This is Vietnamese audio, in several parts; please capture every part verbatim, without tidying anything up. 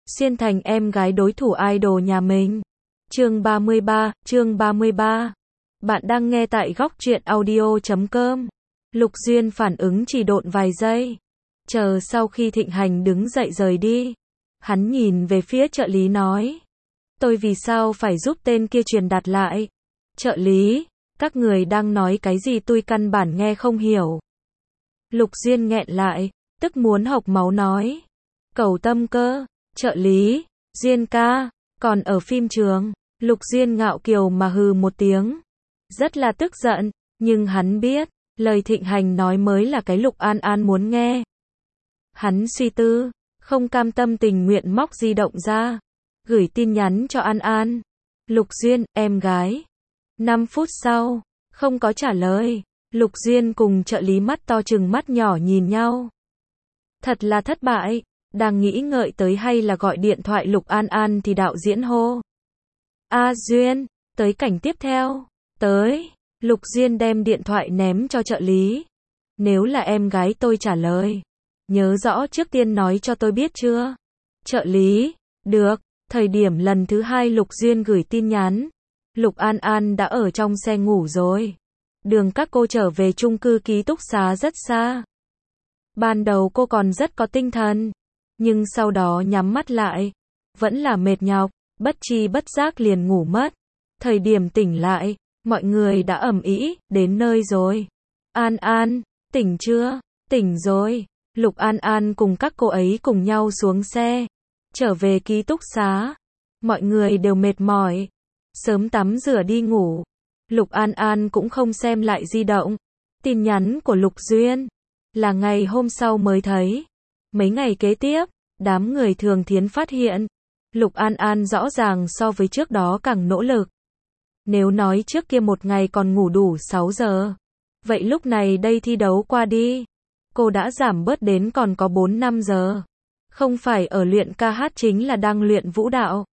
Xuyên thành em gái đối thủ idol nhà mình. Chương ba mươi ba, chương ba mươi ba. Bạn đang nghe tại góc truyện audio chấm com. Lục Duyên phản ứng chỉ độn vài giây. Chờ sau khi Thịnh Hành đứng dậy rời đi, hắn nhìn về phía trợ lý nói: "Tôi vì sao phải giúp tên kia truyền đạt lại?" "Trợ lý, các người đang nói cái gì tôi căn bản nghe không hiểu." Lục Duyên nghẹn lại, tức muốn hộc máu nói: "Cầu Tâm cơ." "Trợ lý, Duyên ca, còn ở phim trường." Lục Duyên ngạo kiều mà hừ một tiếng. Rất là tức giận, nhưng hắn biết, lời Thịnh Hành nói mới là cái Lục An An muốn nghe. Hắn suy tư, không cam tâm tình nguyện móc di động ra, gửi tin nhắn cho An An. "Lục Duyên, em gái." năm phút sau, không có trả lời. Lục Duyên cùng trợ lý mắt to trừng mắt nhỏ nhìn nhau. Thật là thất bại. Đang nghĩ ngợi tới hay là gọi điện thoại Lục An An thì đạo diễn hô: "A Duyên, tới cảnh tiếp theo." "Tới." Lục Duyên đem điện thoại ném cho trợ lý. "Nếu là em gái tôi trả lời, nhớ rõ trước tiên nói cho tôi biết chưa?" Trợ lý: "Được." Thời điểm lần thứ hai Lục Duyên gửi tin nhắn, Lục An An đã ở trong xe ngủ rồi. Đường các cô trở về chung cư ký túc xá rất xa. Ban đầu cô còn rất có tinh thần, nhưng sau đó nhắm mắt lại, vẫn là mệt nhọc, bất tri bất giác liền ngủ mất. Thời điểm tỉnh lại, mọi người đã ầm ĩ, đến nơi rồi. "An An, tỉnh chưa?" "Tỉnh rồi." Lục An An cùng các cô ấy cùng nhau xuống xe, trở về ký túc xá. Mọi người đều mệt mỏi, sớm tắm rửa đi ngủ. Lục An An cũng không xem lại di động. Tin nhắn của Lục Duyên là ngày hôm sau mới thấy. Mấy ngày kế tiếp, đám người Thường Thiến phát hiện, Lục An An rõ ràng so với trước đó càng nỗ lực. Nếu nói trước kia một ngày còn ngủ đủ sáu giờ, vậy lúc này đây thi đấu qua đi, cô đã giảm bớt đến còn có bốn năm giờ. Không phải ở luyện ca hát chính là đang luyện vũ đạo.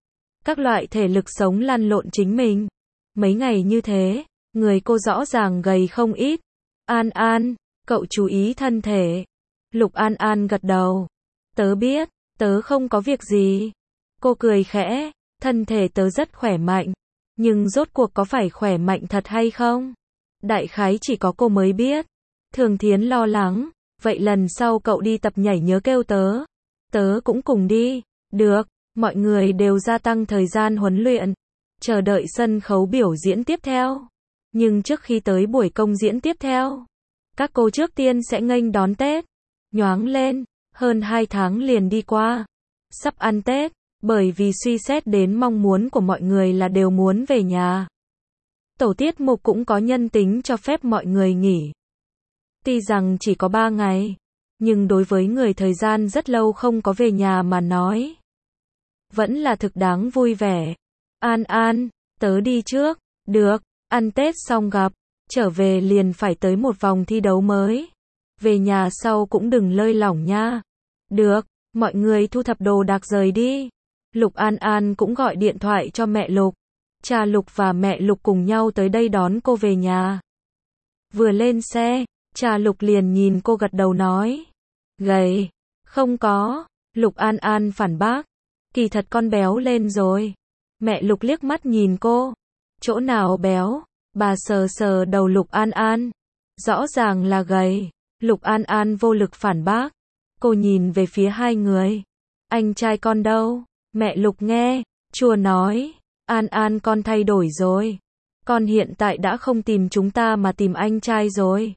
Các loại thể lực sống lăn lộn chính mình. Mấy ngày như thế, người cô rõ ràng gầy không ít. "An An, cậu chú ý thân thể." Lục An An gật đầu. "Tớ biết, tớ không có việc gì." Cô cười khẽ, thân thể tớ rất khỏe mạnh. Nhưng rốt cuộc có phải khỏe mạnh thật hay không? Đại khái chỉ có cô mới biết. Thường Thiến lo lắng, "Vậy lần sau cậu đi tập nhảy nhớ kêu tớ. Tớ cũng cùng đi." "Được." Mọi người đều gia tăng thời gian huấn luyện, chờ đợi sân khấu biểu diễn tiếp theo. Nhưng trước khi tới buổi công diễn tiếp theo, các cô trước tiên sẽ nghênh đón Tết. Nhoáng lên, hơn hai tháng liền đi qua. Sắp ăn Tết, bởi vì suy xét đến mong muốn của mọi người là đều muốn về nhà. Tổ tiết mục cũng có nhân tính cho phép mọi người nghỉ. Tuy rằng chỉ có ba ngày, nhưng đối với người thời gian rất lâu không có về nhà mà nói, vẫn là thực đáng vui vẻ. "An An, tớ đi trước." "Được." Ăn Tết xong gặp, trở về liền phải tới một vòng thi đấu mới. "Về nhà sau cũng đừng lơi lỏng nha." "Được." Mọi người thu thập đồ đạc rời đi. Lục An An cũng gọi điện thoại cho mẹ Lục. Cha Lục và mẹ Lục cùng nhau tới đây đón cô về nhà. Vừa lên xe, cha Lục liền nhìn cô gật đầu nói: "Gầy." "Không có." Lục An An phản bác. "Kỳ thật con béo lên rồi." Mẹ Lục liếc mắt nhìn cô. "Chỗ nào béo?" Bà sờ sờ đầu Lục An An. "Rõ ràng là gầy." Lục An An vô lực phản bác. Cô nhìn về phía hai người. "Anh trai con đâu?" Mẹ Lục nghe, chua nói: "An An con thay đổi rồi. Con hiện tại đã không tìm chúng ta mà tìm anh trai rồi."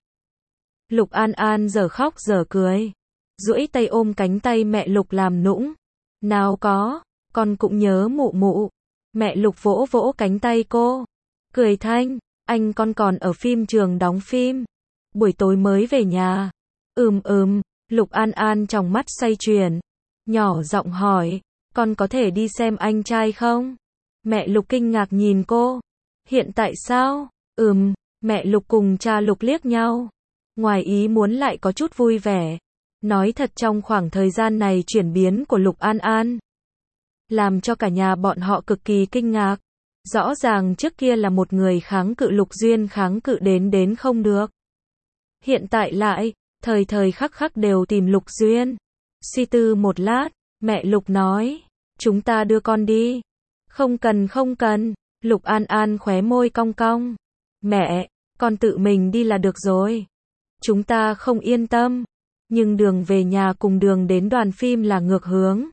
Lục An An giờ khóc giờ cười, duỗi tay ôm cánh tay mẹ Lục làm nũng. "Nào có, con cũng nhớ mụ mụ." Mẹ Lục vỗ vỗ cánh tay cô, cười thanh: "Anh con còn ở phim trường đóng phim. Buổi tối mới về nhà." "Ừm ừm." Lục An An trong mắt xoay chuyển, nhỏ giọng hỏi: "Con có thể đi xem anh trai không?" Mẹ Lục kinh ngạc nhìn cô. "Hiện tại sao?" "Ừm." Mẹ Lục cùng cha Lục liếc nhau, ngoài ý muốn lại có chút vui vẻ. Nói thật trong khoảng thời gian này chuyển biến của Lục An An làm cho cả nhà bọn họ cực kỳ kinh ngạc. Rõ ràng trước kia là một người kháng cự Lục Duyên kháng cự đến đến không được. Hiện tại lại, thời thời khắc khắc đều tìm Lục Duyên. Suy tư một lát, Mẹ Lục nói, chúng ta đưa con đi. Không cần không cần, Lục An An khóe môi cong cong. Mẹ, con tự mình đi là được rồi. Chúng ta không yên tâm, nhưng đường về nhà cùng đường đến đoàn phim là ngược hướng.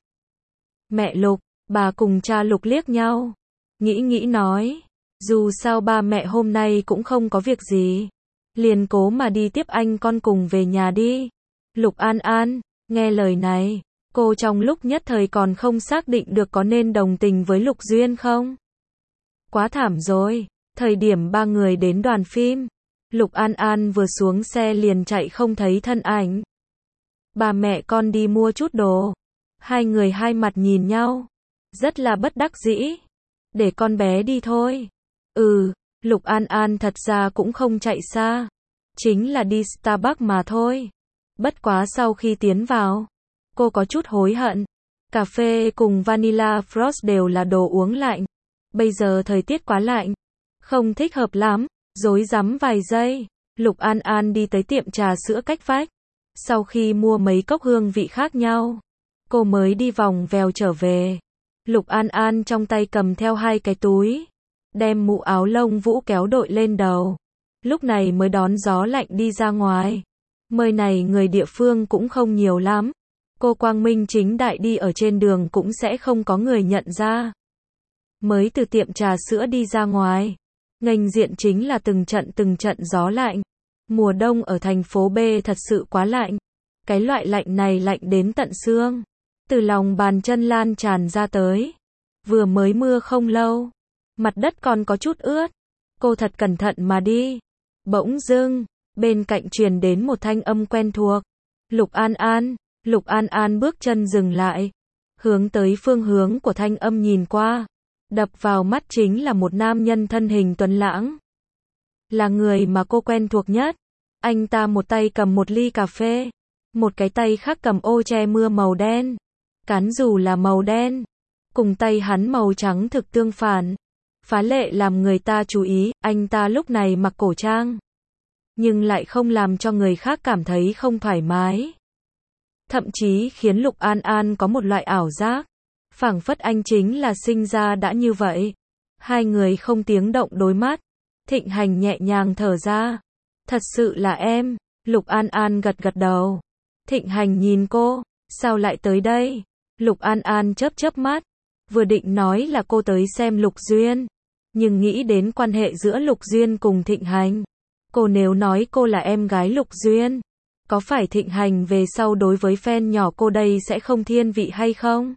Mẹ Lục, bà cùng cha Lục liếc nhau. Nghĩ nghĩ nói, dù sao ba mẹ hôm nay cũng không có việc gì. Liền cố mà đi tiếp anh con cùng về nhà đi. Lục An An, nghe lời này, cô trong lúc nhất thời còn không xác định được có nên đồng tình với Lục Duyên không. Quá thảm rồi, thời điểm ba người đến đoàn phim, Lục An An vừa xuống xe liền chạy không thấy thân ảnh. Ba mẹ con đi mua chút đồ. Hai người hai mặt nhìn nhau, rất là bất đắc dĩ. Để con bé đi thôi. Ừ, Lục An An thật ra cũng không chạy xa. Chính là đi Starbucks mà thôi. Bất quá sau khi tiến vào, cô có chút hối hận. Cà phê cùng Vanilla Frost đều là đồ uống lạnh. Bây giờ thời tiết quá lạnh, không thích hợp lắm. Rối rắm vài giây, Lục An An đi tới tiệm trà sữa cách vách. Sau khi mua mấy cốc hương vị khác nhau, cô mới đi vòng vèo trở về. Lục An An trong tay cầm theo hai cái túi, đem mũ áo lông vũ kéo đội lên đầu. Lúc này mới đón gió lạnh đi ra ngoài. Nơi này người địa phương cũng không nhiều lắm. Cô quang minh chính đại đi ở trên đường cũng sẽ không có người nhận ra. Mới từ tiệm trà sữa đi ra ngoài, nghênh diện chính là từng trận từng trận gió lạnh. Mùa đông ở thành phố B thật sự quá lạnh. Cái loại lạnh này lạnh đến tận xương. Từ lòng bàn chân lan tràn ra tới. Vừa mới mưa không lâu, mặt đất còn có chút ướt. Cô thật cẩn thận mà đi. Bỗng dưng, bên cạnh truyền đến một thanh âm quen thuộc. Lục An An. Lục An An bước chân dừng lại, hướng tới phương hướng của thanh âm nhìn qua. Đập vào mắt chính là một nam nhân thân hình tuấn lãng. Là người mà cô quen thuộc nhất. Anh ta một tay cầm một ly cà phê, một cái tay khác cầm ô che mưa màu đen. Cán dù là màu đen, cùng tay hắn màu trắng thực tương phản. Phá lệ làm người ta chú ý, anh ta lúc này mặc cổ trang, nhưng lại không làm cho người khác cảm thấy không thoải mái. Thậm chí khiến Lục An An có một loại ảo giác, phảng phất anh chính là sinh ra đã như vậy. Hai người không tiếng động đối mắt. Thịnh Hành nhẹ nhàng thở ra. Thật sự là em. Lục An An gật gật đầu. Thịnh Hành nhìn cô, sao lại tới đây? Lục An An chớp chớp mắt, vừa định nói là cô tới xem Lục Duyên, nhưng nghĩ đến quan hệ giữa Lục Duyên cùng Thịnh Hành. Cô nếu nói cô là em gái Lục Duyên, có phải Thịnh Hành về sau đối với fan nhỏ cô đây sẽ không thiên vị hay không?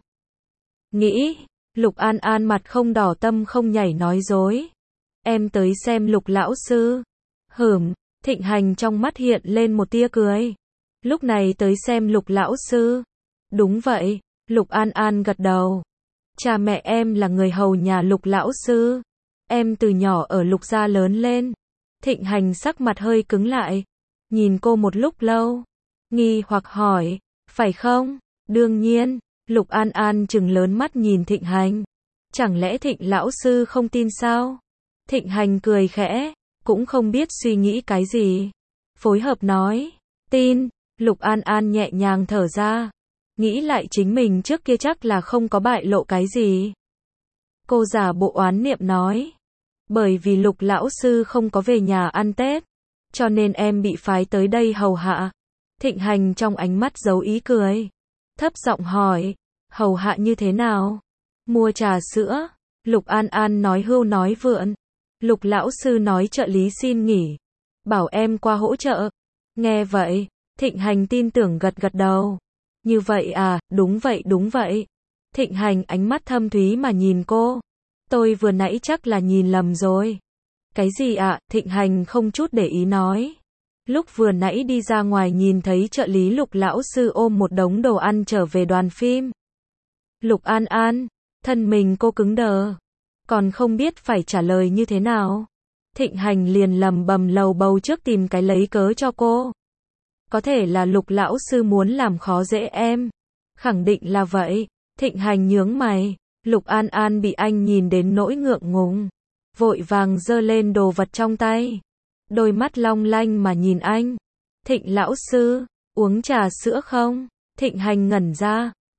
Nghĩ, Lục An An mặt không đỏ tâm không nhảy nói dối. Em tới xem Lục lão sư. Hửm, Thịnh Hành trong mắt hiện lên một tia cười. Lúc này tới xem Lục lão sư. Đúng vậy, Lục An An gật đầu. Cha mẹ em là người hầu nhà Lục lão sư. Em từ nhỏ ở Lục gia lớn lên. Thịnh Hành sắc mặt hơi cứng lại, nhìn cô một lúc lâu, nghi hoặc hỏi, phải không? Đương nhiên. Lục An An trừng lớn mắt nhìn Thịnh Hành. Chẳng lẽ Thịnh lão sư không tin sao? Thịnh Hành cười khẽ, cũng không biết suy nghĩ cái gì. Phối hợp nói, tin. Lục An An nhẹ nhàng thở ra, nghĩ lại chính mình trước kia chắc là không có bại lộ cái gì. Cô giả bộ oán niệm nói, bởi vì Lục lão sư không có về nhà ăn Tết, cho nên em bị phái tới đây hầu hạ. Thịnh Hành trong ánh mắt giấu ý cười, thấp giọng hỏi, hầu hạ như thế nào? Mua trà sữa. Lục An An nói hưu nói vượn. Lục lão sư nói trợ lý xin nghỉ, bảo em qua hỗ trợ. Nghe vậy, Thịnh Hành tin tưởng gật gật đầu. Như vậy à, đúng vậy đúng vậy. Thịnh Hành ánh mắt thâm thúy mà nhìn cô. Tôi vừa nãy chắc là nhìn lầm rồi. Cái gì ạ? À? Thịnh Hành không chút để ý nói. Lúc vừa nãy đi ra ngoài nhìn thấy trợ lý Lục lão sư ôm một đống đồ ăn trở về đoàn phim. Lục An An, thân mình cô cứng đờ, còn không biết phải trả lời như thế nào. Thịnh Hành liền lầm bầm lầu bầu trước tìm cái lấy cớ cho cô. Có thể là Lục lão sư muốn làm khó dễ em. Khẳng định là vậy. Thịnh Hành nhướng mày. Lục An An bị anh nhìn đến nỗi ngượng ngùng, vội vàng giơ lên đồ vật trong tay, đôi mắt long lanh mà nhìn anh. Thịnh lão sư, uống trà sữa không? Thịnh Hành ngẩn ra,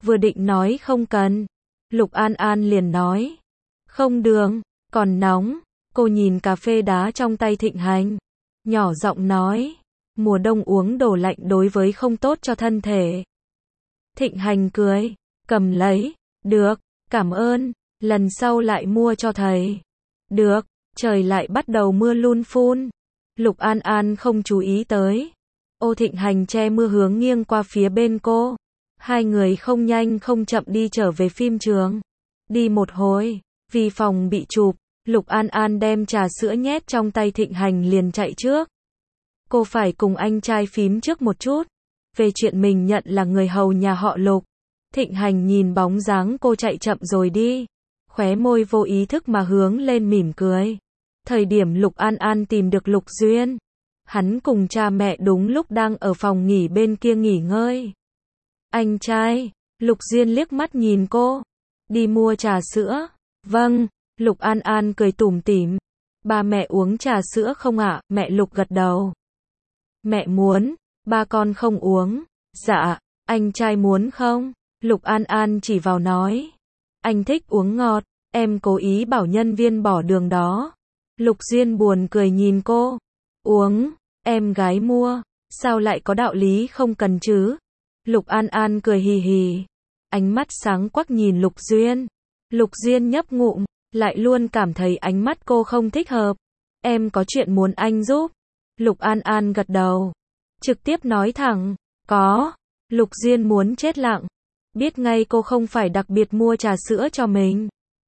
Vừa định nói không cần, Lục An An liền nói. Không đường, còn nóng. Cô nhìn cà phê đá trong tay Thịnh Hành, nhỏ giọng nói. Mùa đông uống đồ lạnh đối với không tốt cho thân thể. Thịnh Hành cười, cầm lấy. Được, cảm ơn, lần sau lại mua cho thầy. Được, trời lại bắt đầu mưa luôn phun. Lục An An không chú ý tới. Ô Thịnh Hành che mưa hướng nghiêng qua phía bên cô. Hai người không nhanh không chậm đi trở về phim trường. Đi một hồi, vì phòng bị chụp, Lục An An đem trà sữa nhét trong tay Thịnh Hành liền chạy trước. Cô phải cùng anh trai phím trước một chút. Về chuyện mình nhận là người hầu nhà họ Lục. Thịnh Hành nhìn bóng dáng cô chạy chậm rồi đi. Khóe môi vô ý thức mà hướng lên mỉm cười. Thời điểm Lục An An tìm được Lục Duyên. Hắn cùng cha mẹ đúng lúc đang ở phòng nghỉ bên kia nghỉ ngơi. Anh trai, Lục Duyên liếc mắt nhìn cô. Đi mua trà sữa. Vâng, Lục An An cười tủm tỉm. Ba mẹ uống trà sữa không ạ? Mẹ Lục gật đầu. Mẹ muốn, ba con không uống. Dạ, anh trai muốn không? Lục An An chỉ vào nói. Anh thích uống ngọt, em cố ý bảo nhân viên bỏ đường đó. Lục Duyên buồn cười nhìn cô. Uống, em gái mua, sao lại có đạo lý không cần chứ? Lục An An cười hì hì. Ánh mắt sáng quắc nhìn Lục Duyên. Lục Duyên nhấp ngụm, lại luôn cảm thấy ánh mắt cô không thích hợp. Em có chuyện muốn anh giúp. Lục An An gật đầu. Trực tiếp nói thẳng. Có. Lục Duyên muốn chết lặng. Biết ngay cô không phải đặc biệt mua trà sữa cho mình.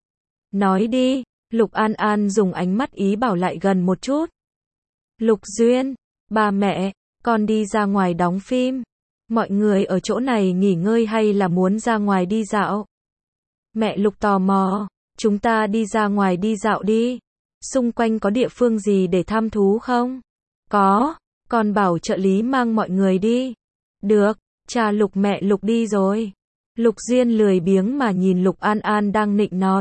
Nói đi. Lục An An dùng ánh mắt ý bảo lại gần một chút. Lục Duyên. Ba mẹ, con đi ra ngoài đóng phim. Mọi người ở chỗ này nghỉ ngơi hay là muốn ra ngoài đi dạo? Mẹ Lục tò mò. Chúng ta đi ra ngoài đi dạo đi. Xung quanh có địa phương gì để thăm thú không? Có. Con bảo trợ lý mang mọi người đi. Được. Cha Lục mẹ Lục đi rồi. Lục Duyên lười biếng mà nhìn Lục An An đang nịnh nọt.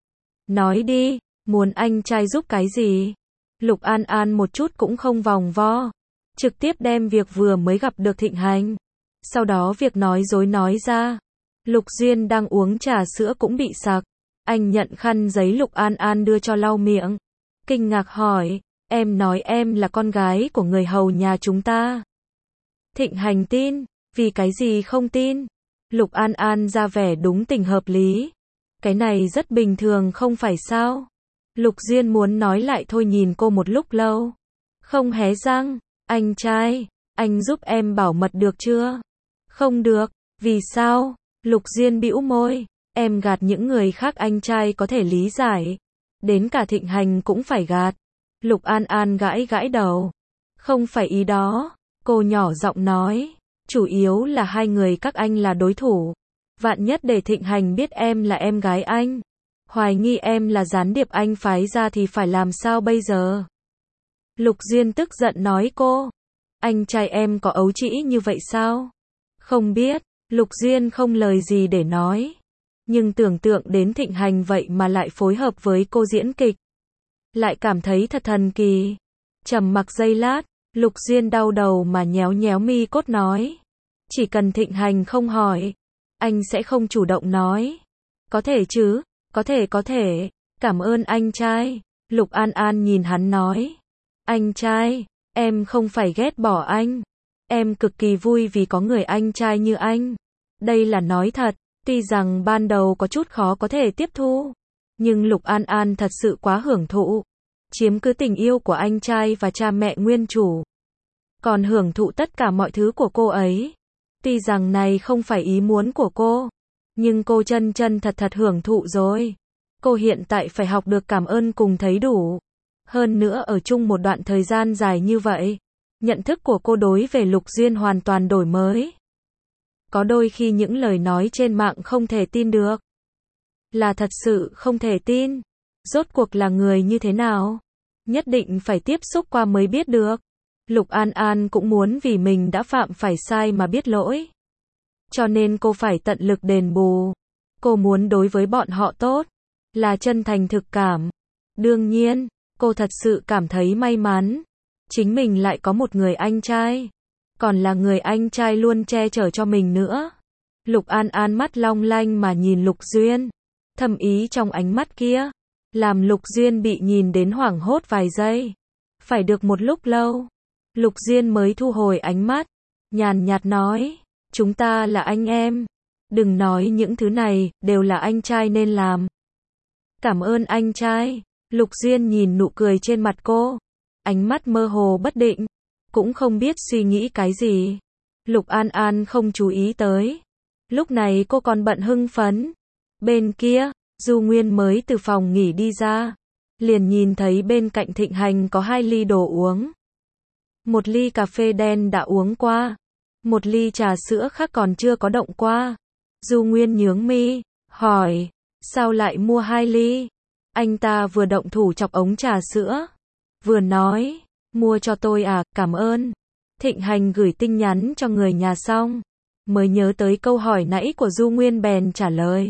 Nói đi, muốn anh trai giúp cái gì? Lục An An một chút cũng không vòng vo. Trực tiếp đem việc vừa mới gặp được Thịnh Hành. Sau đó việc nói dối nói ra. Lục Duyên đang uống trà sữa cũng bị sặc. Anh nhận khăn giấy Lục An An đưa cho lau miệng. Kinh ngạc hỏi, em nói em là con gái của người hầu nhà chúng ta. Thịnh Hành tin, vì cái gì không tin? Lục An An ra vẻ đúng tình hợp lý. Cái này rất bình thường không phải sao? Lục Duyên muốn nói lại thôi nhìn cô một lúc lâu. Không hé răng, anh trai, anh giúp em bảo mật được chưa? Không được, vì sao? Lục Duyên bĩu môi, em gạt những người khác anh trai có thể lý giải. Đến cả Thịnh Hành cũng phải gạt. Lục An An gãi gãi đầu. Không phải ý đó, cô nhỏ giọng nói. Chủ yếu là hai người các anh là đối thủ. Vạn nhất để Thịnh Hành biết em là em gái anh. Hoài nghi em là gián điệp anh phái ra thì phải làm sao bây giờ? Lục Duyên tức giận nói cô. Anh trai em có ấu trĩ như vậy sao? Không biết, Lục Duyên không lời gì để nói. Nhưng tưởng tượng đến Thịnh Hành vậy mà lại phối hợp với cô diễn kịch. Lại cảm thấy thật thần kỳ. Trầm mặc giây lát, Lục Duyên đau đầu mà nhéo nhéo mi cốt nói. Chỉ cần Thịnh Hành không hỏi, anh sẽ không chủ động nói. Có thể chứ, có thể có thể, cảm ơn anh trai. Lục An An nhìn hắn nói. Anh trai, em không phải ghét bỏ anh. Em cực kỳ vui vì có người anh trai như anh. Đây là nói thật, tuy rằng ban đầu có chút khó có thể tiếp thu. Nhưng Lục An An thật sự quá hưởng thụ. Chiếm cứ tình yêu của anh trai và cha mẹ nguyên chủ. Còn hưởng thụ tất cả mọi thứ của cô ấy. Tuy rằng này không phải ý muốn của cô. Nhưng cô chân chân thật thật hưởng thụ rồi. Cô hiện tại phải học được cảm ơn cùng thấy đủ. Hơn nữa ở chung một đoạn thời gian dài như vậy. Nhận thức của cô đối về Lục Duyên hoàn toàn đổi mới. Có đôi khi những lời nói trên mạng không thể tin được. Là thật sự không thể tin. Rốt cuộc là người như thế nào? Nhất định phải tiếp xúc qua mới biết được. Lục An An cũng muốn vì mình đã phạm phải sai mà biết lỗi. Cho nên cô phải tận lực đền bù. Cô muốn đối với bọn họ tốt. Là chân thành thực cảm. Đương nhiên, cô thật sự cảm thấy may mắn. Chính mình lại có một người anh trai. Còn là người anh trai luôn che chở cho mình nữa. Lục An An mắt long lanh mà nhìn Lục Duyên. Thâm ý trong ánh mắt kia, làm Lục Duyên bị nhìn đến hoảng hốt vài giây. Phải được một lúc lâu, Lục Duyên mới thu hồi ánh mắt, nhàn nhạt nói, chúng ta là anh em. Đừng nói những thứ này, đều là anh trai nên làm. Cảm ơn anh trai. Lục Duyên nhìn nụ cười trên mặt cô, ánh mắt mơ hồ bất định, cũng không biết suy nghĩ cái gì. Lục An An không chú ý tới. Lúc này cô còn bận hưng phấn. Bên kia, Du Nguyên mới từ phòng nghỉ đi ra, liền nhìn thấy bên cạnh Thịnh Hành có hai ly đồ uống. Một ly cà phê đen đã uống qua, một ly trà sữa khác còn chưa có động qua. Du Nguyên nhướng mi, hỏi, sao lại mua hai ly? Anh ta vừa động thủ chọc ống trà sữa, vừa nói, mua cho tôi à, cảm ơn. Thịnh Hành gửi tin nhắn cho người nhà xong, mới nhớ tới câu hỏi nãy của Du Nguyên bèn trả lời.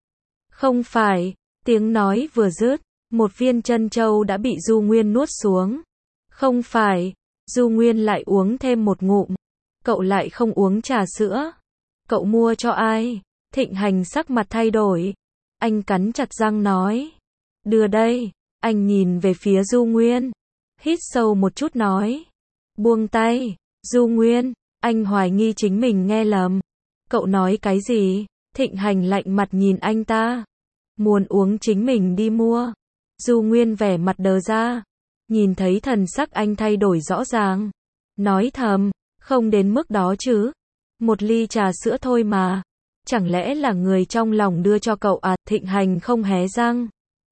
Không phải, tiếng nói vừa dứt, một viên trân châu đã bị Du Nguyên nuốt xuống. Không phải, Du Nguyên lại uống thêm một ngụm. Cậu lại không uống trà sữa. Cậu mua cho ai? Thịnh Hành sắc mặt thay đổi. Anh cắn chặt răng nói. Đưa đây. Anh nhìn về phía Du Nguyên. Hít sâu một chút nói. Buông tay. Du Nguyên, anh hoài nghi chính mình nghe lầm. Cậu nói cái gì? Thịnh Hành lạnh mặt nhìn anh ta. Muốn uống chính mình đi mua. Du Nguyên vẻ mặt đờ ra. Nhìn thấy thần sắc anh thay đổi rõ ràng. Nói thầm, không đến mức đó chứ. Một ly trà sữa thôi mà. Chẳng lẽ là người trong lòng đưa cho cậu à? Thịnh Hành không hé răng.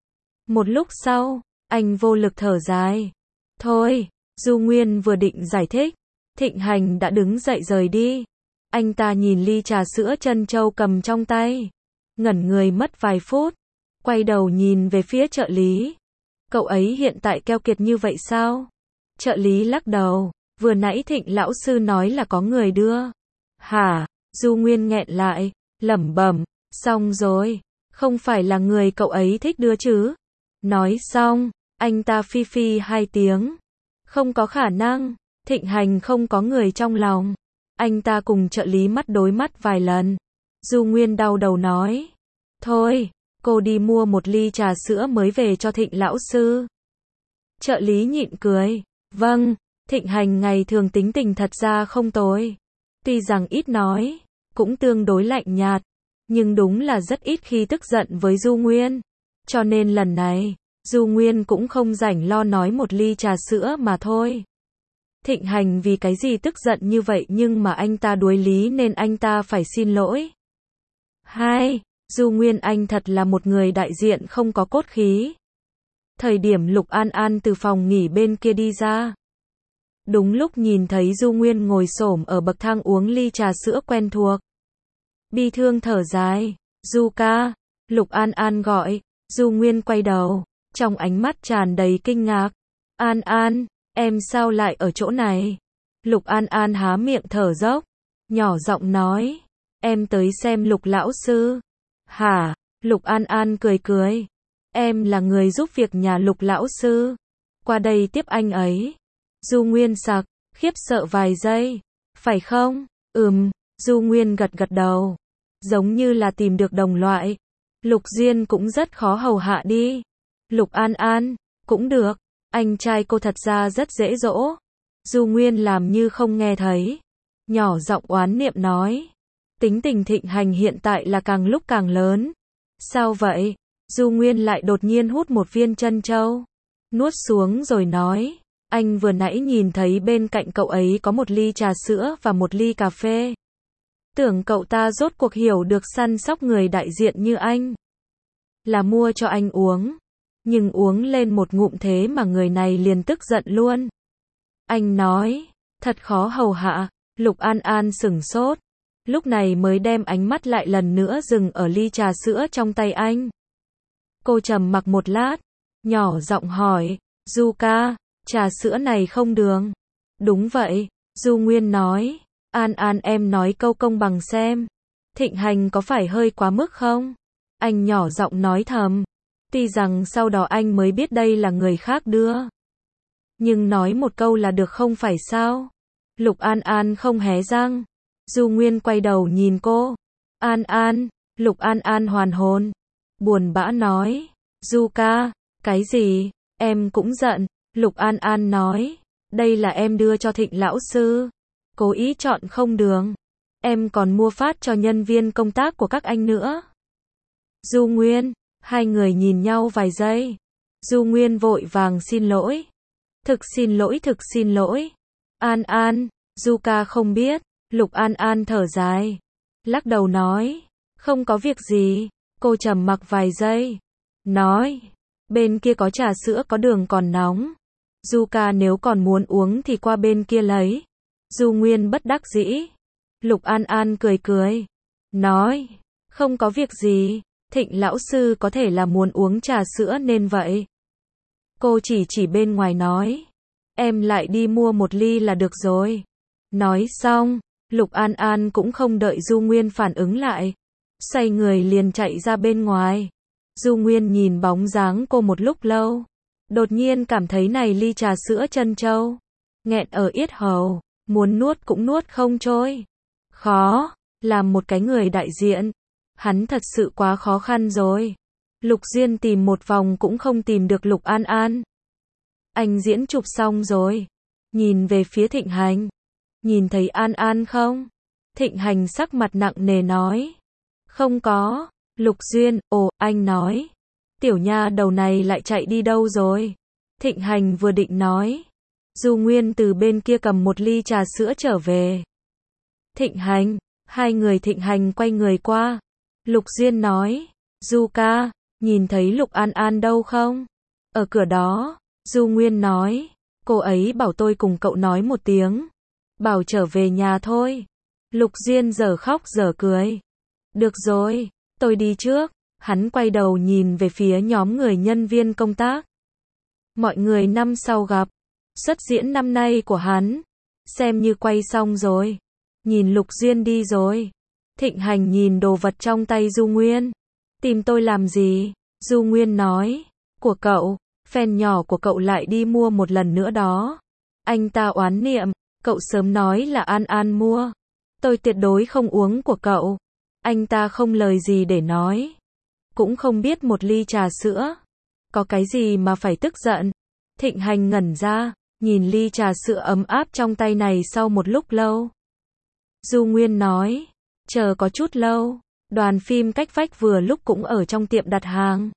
Một lúc sau, anh vô lực thở dài. Thôi, Du Nguyên vừa định giải thích. Thịnh Hành đã đứng dậy rời đi. Anh ta nhìn ly trà sữa trân châu cầm trong tay. Ngẩn người mất vài phút. Quay đầu nhìn về phía trợ lý. Cậu ấy hiện tại keo kiệt như vậy sao? Trợ lý lắc đầu. Vừa nãy Thịnh lão sư nói là có người đưa. Hả? Du Nguyên nghẹn lại, lẩm bẩm. Xong rồi. Không phải là người cậu ấy thích đưa chứ? Nói xong, anh ta phi phi hai tiếng. Không có khả năng. Thịnh Hành không có người trong lòng. Anh ta cùng trợ lý mắt đối mắt vài lần. Du Nguyên đau đầu nói. Thôi, cô đi mua một ly trà sữa mới về cho Thịnh lão sư. Trợ lý nhịn cười. Vâng, Thịnh Hành ngày thường tính tình thật ra không tồi. Tuy rằng ít nói, cũng tương đối lạnh nhạt, nhưng đúng là rất ít khi tức giận với Du Nguyên. Cho nên lần này, Du Nguyên cũng không rảnh lo nói một ly trà sữa mà thôi. Thịnh Hành vì cái gì tức giận như vậy nhưng mà anh ta đuối lý nên anh ta phải xin lỗi. Hai, Du Nguyên anh thật là một người đại diện không có cốt khí. Thời điểm Lục An An từ phòng nghỉ bên kia đi ra. Đúng lúc nhìn thấy Du Nguyên ngồi xổm ở bậc thang uống ly trà sữa quen thuộc. Bi thương thở dài. Du ca. Lục An An gọi. Du Nguyên quay đầu. Trong ánh mắt tràn đầy kinh ngạc. An An, em sao lại ở chỗ này? Lục An An há miệng thở dốc. Nhỏ giọng nói. Em tới xem Lục lão sư. Hả? Lục An An cười cười. Em là người giúp việc nhà Lục lão sư. Qua đây tiếp anh ấy. Du Nguyên sặc, khiếp sợ vài giây. Phải không? Ừm, Du Nguyên gật gật đầu. Giống như là tìm được đồng loại. Lục Diên cũng rất khó hầu hạ đi. Lục An An, cũng được. Anh trai cô thật ra rất dễ dỗ. Du Nguyên làm như không nghe thấy. Nhỏ giọng oán niệm nói. Tính tình Thịnh Hành hiện tại là càng lúc càng lớn. Sao vậy? Du Nguyên lại đột nhiên hút một viên trân châu. Nuốt xuống rồi nói. Anh vừa nãy nhìn thấy bên cạnh cậu ấy có một ly trà sữa và một ly cà phê. Tưởng cậu ta rốt cuộc hiểu được săn sóc người đại diện như anh. Là mua cho anh uống. Nhưng uống lên một ngụm thế mà người này liền tức giận luôn. Anh nói. Thật khó hầu hạ. Lục An An sửng sốt. Lúc này mới đem ánh mắt lại lần nữa dừng ở ly trà sữa trong tay anh. Cô trầm mặc một lát. Nhỏ giọng hỏi. Du ca. Trà sữa này không đường. Đúng vậy. Du Nguyên nói. An An em nói câu công bằng xem. Thịnh Hành có phải hơi quá mức không? Anh nhỏ giọng nói thầm. Tuy rằng sau đó anh mới biết đây là người khác đưa. Nhưng nói một câu là được không phải sao? Lục An An không hé răng. Du Nguyên quay đầu nhìn cô. An An, Lục An An hoàn hồn. Buồn bã nói. Du ca, cái gì, em cũng giận. Lục An An nói. Đây là em đưa cho Thịnh lão sư. Cố ý chọn không đường. Em còn mua phát cho nhân viên công tác của các anh nữa. Du Nguyên, hai người nhìn nhau vài giây. Du Nguyên vội vàng xin lỗi. Thực xin lỗi, thực xin lỗi. An An, Du ca không biết. Lục An An thở dài. Lắc đầu nói. Không có việc gì. Cô trầm mặc vài giây. Nói. Bên kia có trà sữa có đường còn nóng. Du ca nếu còn muốn uống thì qua bên kia lấy. Du Nguyên bất đắc dĩ. Lục An An cười cười. Nói. Không có việc gì. Thịnh lão sư có thể là muốn uống trà sữa nên vậy. Cô chỉ chỉ bên ngoài nói. Em lại đi mua một ly là được rồi. Nói xong, Lục An An cũng không đợi Du Nguyên phản ứng lại. Xoay người liền chạy ra bên ngoài. Du Nguyên nhìn bóng dáng cô một lúc lâu. Đột nhiên cảm thấy này ly trà sữa trân châu. Nghẹn ở yết hầu. Muốn nuốt cũng nuốt không trôi. Khó. Làm một cái người đại diện. Hắn thật sự quá khó khăn rồi. Lục Duyên tìm một vòng cũng không tìm được Lục An An. Anh diễn chụp xong rồi. Nhìn về phía Thịnh Hành. Nhìn thấy An An không? Thịnh Hành sắc mặt nặng nề nói. Không có. Lục Duyên, ồ, anh nói. Tiểu nha đầu này lại chạy đi đâu rồi? Thịnh Hành vừa định nói. Du Nguyên từ bên kia cầm một ly trà sữa trở về. Thịnh Hành, hai người Thịnh Hành quay người qua. Lục Duyên nói. Du ca, nhìn thấy Lục An An đâu không? Ở cửa đó. Du Nguyên nói. Cô ấy bảo tôi cùng cậu nói một tiếng. Bảo trở về nhà thôi. Lục Duyên giờ khóc giờ cười. Được rồi, tôi đi trước. Hắn quay đầu nhìn về phía nhóm người nhân viên công tác. Mọi người năm sau gặp. Xuất diễn năm nay của hắn. Xem như quay xong rồi. Nhìn Lục Duyên đi rồi. Thịnh Hành nhìn đồ vật trong tay Du Nguyên. Tìm tôi làm gì? Du Nguyên nói. Của cậu, fan nhỏ của cậu lại đi mua một lần nữa đó. Anh ta oán niệm. Cậu sớm nói là An An mua. Tôi tuyệt đối không uống của cậu. Anh ta không lời gì để nói. Cũng không biết một ly trà sữa. Có cái gì mà phải tức giận. Thịnh Hành ngẩn ra. Nhìn ly trà sữa ấm áp trong tay này sau một lúc lâu. Du Nguyên nói. Chờ có chút lâu. Đoàn phim cách vách vừa lúc cũng ở trong tiệm đặt hàng.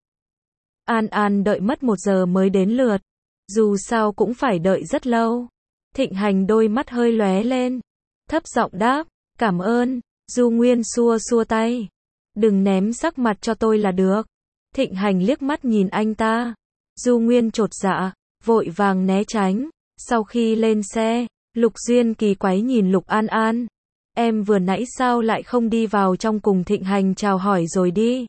An An đợi mất một giờ mới đến lượt. Dù sao cũng phải đợi rất lâu. Thịnh Hành đôi mắt hơi lóe lên. Thấp giọng đáp. Cảm ơn. Du Nguyên xua xua tay. Đừng ném sắc mặt cho tôi là được. Thịnh Hành liếc mắt nhìn anh ta. Du Nguyên chột dạ. Vội vàng né tránh. Sau khi lên xe, Lục Duyên kỳ quái nhìn Lục An An. Em vừa nãy sao lại không đi vào trong cùng Thịnh Hành chào hỏi rồi đi.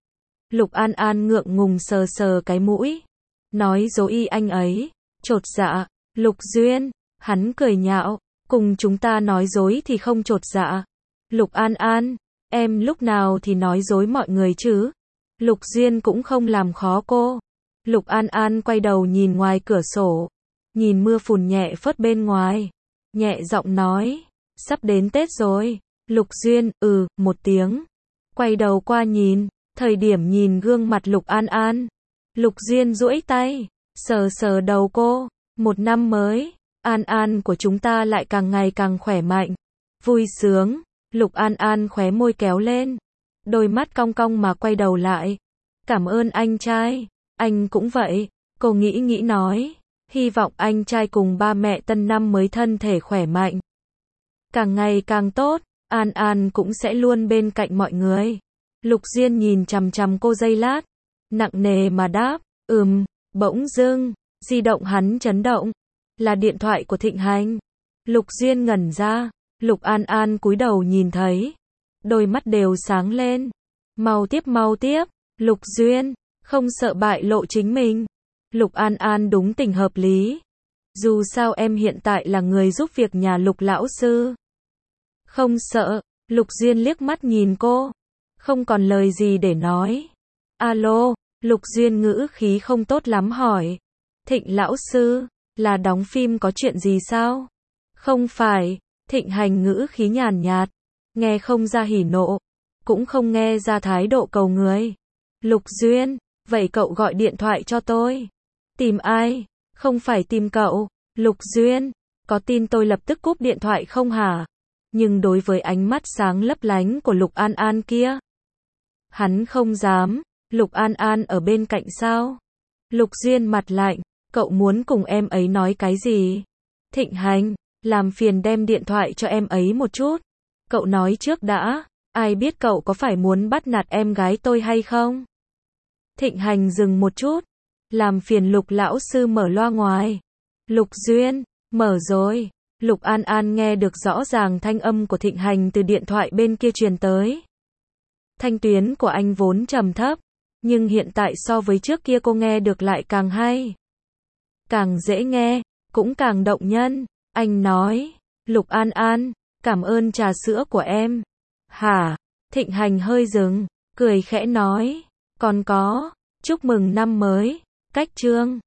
Lục An An ngượng ngùng sờ sờ cái mũi. Nói dối y anh ấy. Chột dạ. Lục Duyên. Hắn cười nhạo. Cùng chúng ta nói dối thì không chột dạ. Lục An An. Em lúc nào thì nói dối mọi người chứ. Lục Duyên cũng không làm khó cô. Lục An An quay đầu nhìn ngoài cửa sổ. Nhìn mưa phùn nhẹ phớt bên ngoài. Nhẹ giọng nói. Sắp đến Tết rồi. Lục Duyên, ừ, một tiếng. Quay đầu qua nhìn. Thời điểm nhìn gương mặt Lục An An. Lục Duyên duỗi tay. Sờ sờ đầu cô. Một năm mới. An An của chúng ta lại càng ngày càng khỏe mạnh. Vui sướng. Lục An An khóe môi kéo lên. Đôi mắt cong cong mà quay đầu lại. Cảm ơn anh trai. Anh cũng vậy. Cô nghĩ nghĩ nói. Hy vọng anh trai cùng ba mẹ tân năm mới thân thể khỏe mạnh. Càng ngày càng tốt. An An cũng sẽ luôn bên cạnh mọi người. Lục Duyên nhìn chằm chằm cô giây lát. Nặng nề mà đáp. Ừm. Bỗng dưng. Di động hắn chấn động. Là điện thoại của Thịnh Hành. Lục Duyên ngẩn ra. Lục An An cúi đầu nhìn thấy. Đôi mắt đều sáng lên. Mau tiếp mau tiếp. Lục Duyên. Không sợ bại lộ chính mình. Lục An An đúng tình hợp lý. Dù sao em hiện tại là người giúp việc nhà Lục lão sư. Không sợ. Lục Duyên liếc mắt nhìn cô. Không còn lời gì để nói. Alo. Lục Duyên ngữ khí không tốt lắm hỏi. Thịnh lão sư. Là đóng phim có chuyện gì sao? Không phải. Thịnh Hành ngữ khí nhàn nhạt. Nghe không ra hỉ nộ. cũng không nghe ra thái độ cầu người. Lục Duyên, vậy cậu gọi điện thoại cho tôi. Tìm ai? Không phải tìm cậu. Lục Duyên, có tin tôi lập tức cúp điện thoại không hả? Nhưng đối với ánh mắt sáng lấp lánh của Lục An An kia, hắn không dám. Lục An An ở bên cạnh sao? Lục Duyên mặt lạnh, cậu muốn cùng em ấy nói cái gì? Thịnh Hành, làm phiền đem điện thoại cho em ấy một chút. Cậu nói trước đã, ai biết cậu có phải muốn bắt nạt em gái tôi hay không? Thịnh Hành dừng một chút, làm phiền Lục lão sư mở loa ngoài. Lục Duyên, mở rồi. Lục An An nghe được rõ ràng thanh âm của Thịnh Hành từ điện thoại bên kia truyền tới. Thanh tuyến của anh vốn trầm thấp, nhưng hiện tại so với trước kia cô nghe được lại càng hay. Càng dễ nghe, cũng càng động nhân. Anh nói, Lục An An, cảm ơn trà sữa của em. Hả? Thịnh Hành hơi dừng, cười khẽ nói, còn có, chúc mừng năm mới, cách chương.